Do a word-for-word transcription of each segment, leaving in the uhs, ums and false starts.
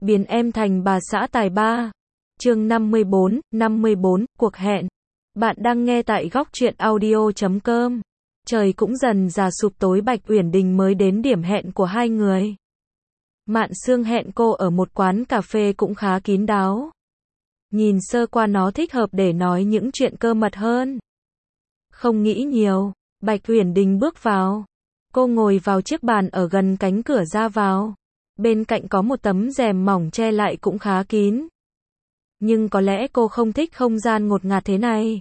biến em thành bà xã tài ba. Chương năm mươi bốn, năm mươi bốn, cuộc hẹn. Bạn đang nghe tại góc truyện audio chấm com. Trời cũng dần dà sụp tối, Bạch Uyển Đình mới đến điểm hẹn của hai người. Mạn Sương hẹn cô ở một quán cà phê cũng khá kín đáo. Nhìn sơ qua nó thích hợp để nói những chuyện cơ mật hơn. Không nghĩ nhiều, Bạch Uyển Đình bước vào. Cô ngồi vào chiếc bàn ở gần cánh cửa ra vào. Bên cạnh có một tấm rèm mỏng che lại cũng khá kín. Nhưng có lẽ cô không thích không gian ngột ngạt thế này.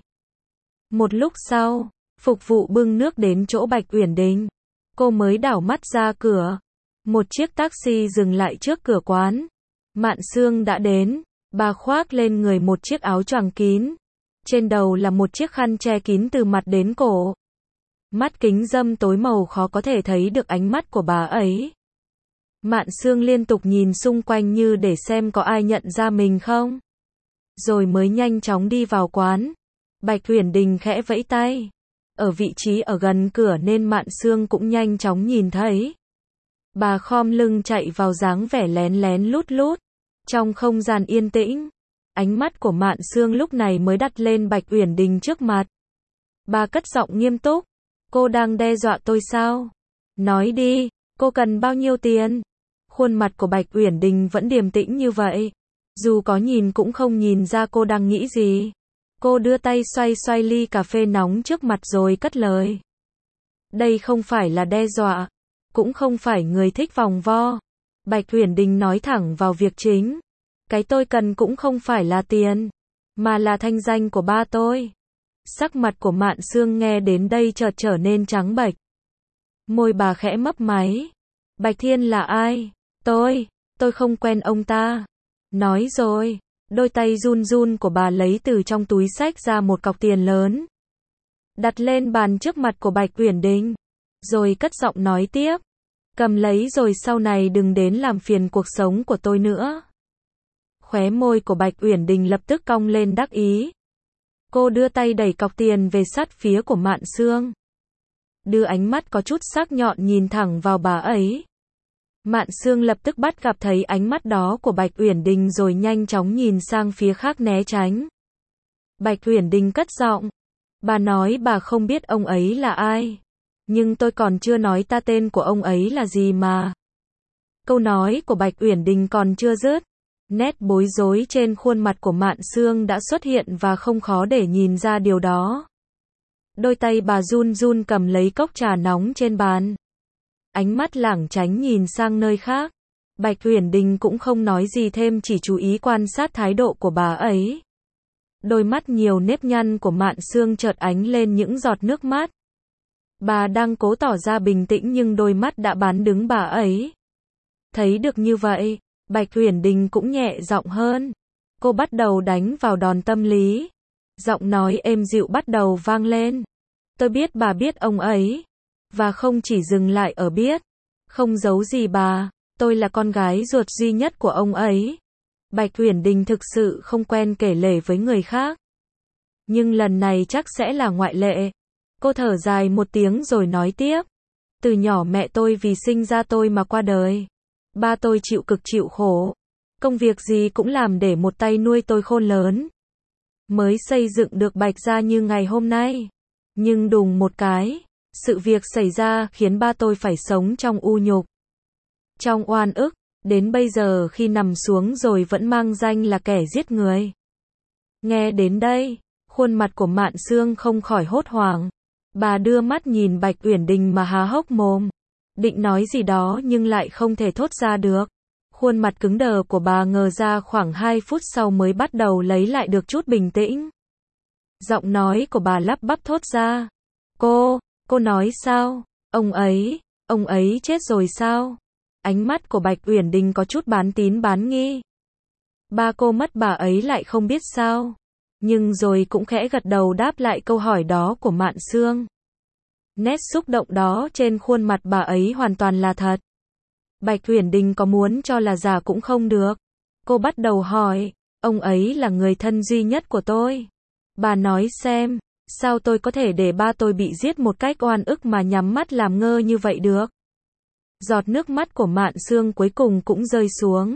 Một lúc sau, phục vụ bưng nước đến chỗ Bạch Uyển Đình. Cô mới đảo mắt ra cửa. Một chiếc taxi dừng lại trước cửa quán. Mạn Sương đã đến. Bà khoác lên người một chiếc áo choàng kín. Trên đầu là một chiếc khăn che kín từ mặt đến cổ. Mắt kính râm tối màu khó có thể thấy được ánh mắt của bà ấy. Mạn Sương liên tục nhìn xung quanh như để xem có ai nhận ra mình không. Rồi mới nhanh chóng đi vào quán. Bạch Uyển Đình khẽ vẫy tay. Ở vị trí ở gần cửa nên Mạn Sương cũng nhanh chóng nhìn thấy. Bà khom lưng chạy vào dáng vẻ lén lén lút lút. Trong không gian yên tĩnh, ánh mắt của Mạn Sương lúc này mới đặt lên Bạch Uyển Đình trước mặt. Bà cất giọng nghiêm túc. Cô đang đe dọa tôi sao? Nói đi, cô cần bao nhiêu tiền? Khuôn mặt của Bạch Uyển Đình vẫn điềm tĩnh như vậy. Dù có nhìn cũng không nhìn ra cô đang nghĩ gì. Cô đưa tay xoay xoay ly cà phê nóng trước mặt rồi cất lời. Đây không phải là đe dọa, cũng không phải người thích vòng vo. Bạch Uyển Đình nói thẳng vào việc chính. Cái tôi cần cũng không phải là tiền, mà là thanh danh của ba tôi. Sắc mặt của Mạn Sương nghe đến đây chợt trở nên trắng bệch. Môi bà khẽ mấp máy. Bạch Thiên là ai? Tôi, tôi không quen ông ta. Nói rồi, đôi tay run run của bà lấy từ trong túi xách ra một cọc tiền lớn. Đặt lên bàn trước mặt của Bạch Uyển Đình. Rồi cất giọng nói tiếp. Cầm lấy rồi sau này đừng đến làm phiền cuộc sống của tôi nữa. Khóe môi của Bạch Uyển Đình lập tức cong lên đắc ý. Cô đưa tay đẩy cọc tiền về sát phía của Mạn Sương. Đưa ánh mắt có chút sắc nhọn nhìn thẳng vào bà ấy. Mạn Sương lập tức bắt gặp thấy ánh mắt đó của Bạch Uyển Đình rồi nhanh chóng nhìn sang phía khác né tránh. Bạch Uyển Đình cất giọng. Bà nói bà không biết ông ấy là ai. Nhưng tôi còn chưa nói ta tên của ông ấy là gì mà. Câu nói của Bạch Uyển Đình còn chưa dứt. Nét bối rối trên khuôn mặt của Mạn Sương đã xuất hiện và không khó để nhìn ra điều đó. Đôi tay bà run run cầm lấy cốc trà nóng trên bàn. Ánh mắt lảng tránh nhìn sang nơi khác. Bạch Uyển Đình cũng không nói gì thêm, chỉ chú ý quan sát thái độ của bà ấy. Đôi mắt nhiều nếp nhăn của Mạn Sương chợt ánh lên những giọt nước mắt. Bà đang cố tỏ ra bình tĩnh nhưng đôi mắt đã bán đứng bà ấy. Thấy được như vậy, Bạch Uyển Đình cũng nhẹ giọng hơn. Cô bắt đầu đánh vào đòn tâm lý. Giọng nói êm dịu bắt đầu vang lên. Tôi biết bà biết ông ấy. Và không chỉ dừng lại ở biết. Không giấu gì bà, tôi là con gái ruột duy nhất của ông ấy. Bạch Uyển Đình thực sự không quen kể lể với người khác. Nhưng lần này chắc sẽ là ngoại lệ. Cô thở dài một tiếng rồi nói tiếp. Từ nhỏ mẹ tôi vì sinh ra tôi mà qua đời. Ba tôi chịu cực chịu khổ. Công việc gì cũng làm để một tay nuôi tôi khôn lớn. Mới xây dựng được Bạch gia như ngày hôm nay. Nhưng đùng một cái, sự việc xảy ra khiến ba tôi phải sống trong u nhục. Trong oan ức, đến bây giờ khi nằm xuống rồi vẫn mang danh là kẻ giết người. Nghe đến đây, khuôn mặt của Mạn Sương không khỏi hốt hoảng. Bà đưa mắt nhìn Bạch Uyển Đình mà há hốc mồm. Định nói gì đó nhưng lại không thể thốt ra được. Khuôn mặt cứng đờ của bà ngờ ra khoảng hai phút sau mới bắt đầu lấy lại được chút bình tĩnh. Giọng nói của bà lắp bắp thốt ra. Cô, cô nói sao? Ông ấy, ông ấy chết rồi sao? Ánh mắt của Bạch Uyển Đình có chút bán tín bán nghi. Ba cô mất bà ấy lại không biết sao? Nhưng rồi cũng khẽ gật đầu đáp lại câu hỏi đó của Mạn Sương. Nét xúc động đó trên khuôn mặt bà ấy hoàn toàn là thật. Bạch Uyển Đình có muốn cho là giả cũng không được. Cô bắt đầu hỏi, ông ấy là người thân duy nhất của tôi. Bà nói xem, sao tôi có thể để ba tôi bị giết một cách oan ức mà nhắm mắt làm ngơ như vậy được? Giọt nước mắt của Mạn Sương cuối cùng cũng rơi xuống.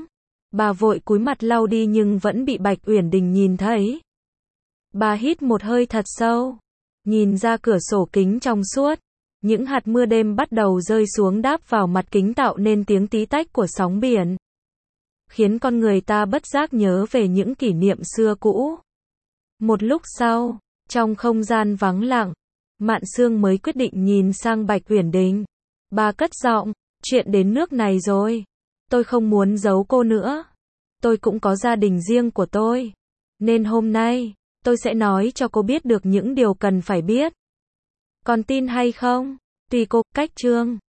Bà vội cúi mặt lau đi nhưng vẫn bị Bạch Uyển Đình nhìn thấy. Bà hít một hơi thật sâu, nhìn ra cửa sổ kính trong suốt. Những hạt mưa đêm bắt đầu rơi xuống đáp vào mặt kính tạo nên tiếng tí tách của sóng biển, khiến con người ta bất giác nhớ về những kỷ niệm xưa cũ. Một lúc sau, trong không gian vắng lặng, Mạn Sương mới quyết định nhìn sang Bạch Uyển Đình. Bà cất giọng, chuyện đến nước này rồi. Tôi không muốn giấu cô nữa. Tôi cũng có gia đình riêng của tôi. Nên hôm nay, tôi sẽ nói cho cô biết được những điều cần phải biết. Còn tin hay không? Tùy cô, cách chương.